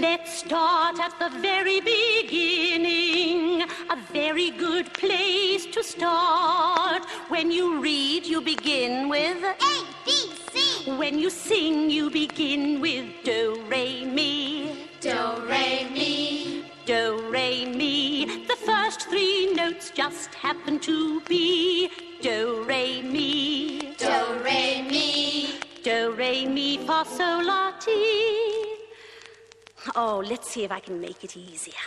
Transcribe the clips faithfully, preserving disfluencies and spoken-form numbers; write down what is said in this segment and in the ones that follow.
Let's start at the very beginning. A very good place to start. When you read, you begin with A, B, C. When you sing, you begin with do, re, mi. Do, re, mi. Do, re, mi. The first three notes just happen to be do, re, mi. Do, re, mi. Do, re, mi, fa, sol, la, ti. Oh, let's see if I can make it easier.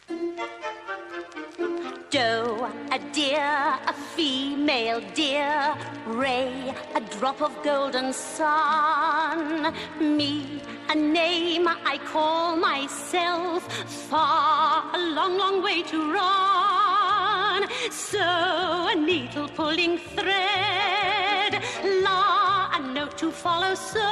Do, a deer, a female deer. Re, a drop of golden sun. Mi, a name I call myself. Fa, a long, long way to run. So, a needle pulling thread. La, a note to follow. So,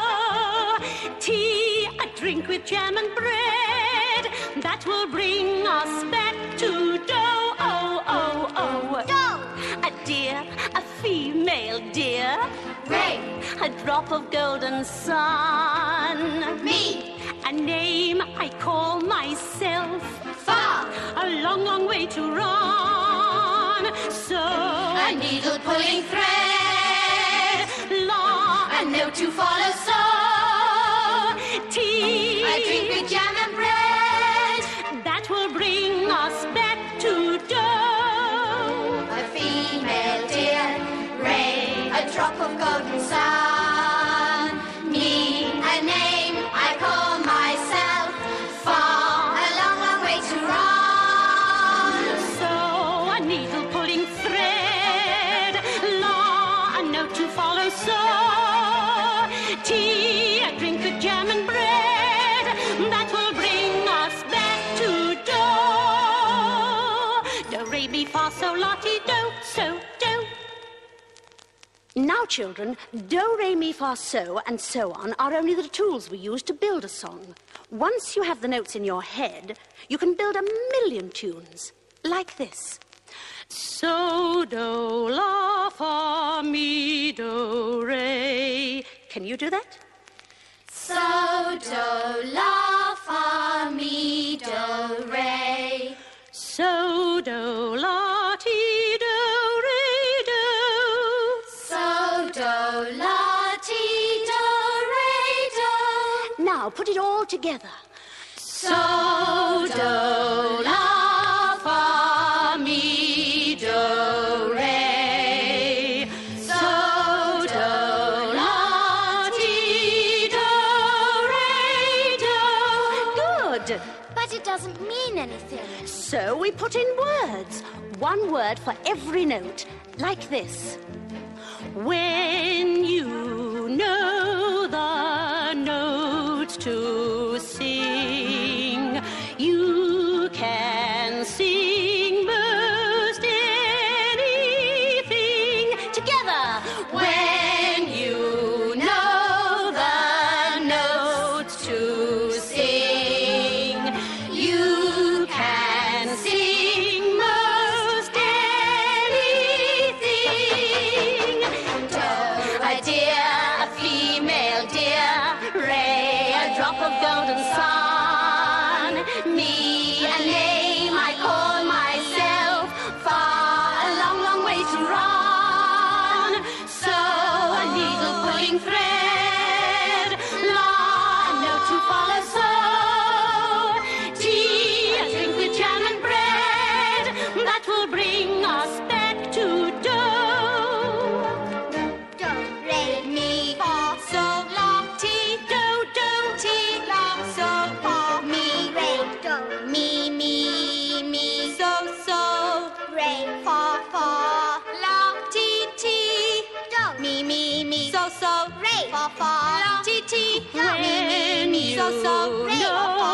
tea, a drink with jam and bread. That will bring us back to do. Oh, oh, oh. Do. A deer, a female deer. Re. A drop of golden sun. Mi. A name I call myself. Fa. A long, long way to run. So, A needle pulling thread. la, A note to follow. So. tea, A drink with jam and bread. that will bring us back to do. A female deer. Re. A drop of golden sun. Mi. A name I call myself. Fa. A long, long way to run. So, a needle pulling thread, la, a note to follow. So, tea, a drink with jam and bread, that will bring us back to do. Do, re, mi, fa, sol, la, ti, do, so, do. Now, children, do, re, mi, fa, so, and so on are only the tools we use to build a song. Once you have the notes in your head, you can build a million tunes, like this. So, do, la, fa, mi, do, re. Can you do that? So, do, la, fa, mi, do, re. So, do, la, ti, do, re, do. So, do, la, ti, do, re, do. Now, put it all together. So, do, la, fa, mi, do, re. So, do, la, ti, do, re, do. Good. But it doesn't mean anything. So we put in words. One word for every note, like this. When you know the notes to sing, you can sing most anything together. When you know the notes to sing, you can sing most anything. Do, a deer, a female deer. Re, a drop of golden sun. Mi, a name I call myself. Fa, a long, long way to run. So, a needle pulling thread. La, a note to follow. So, tea, a drink with jam and bread. That will bring us back to do. Do, re, mi, fa, sol, la, ti, do, do, ti, la, sol, fa, mi, re, do, mi, mi, mi, so, so, re, fa, fa, la, ti, ti, do, mi, mi, mi, so, so, re, fa, fa, la, ti, ti, do, mi, mi, mi, so, so, re, fa, fa.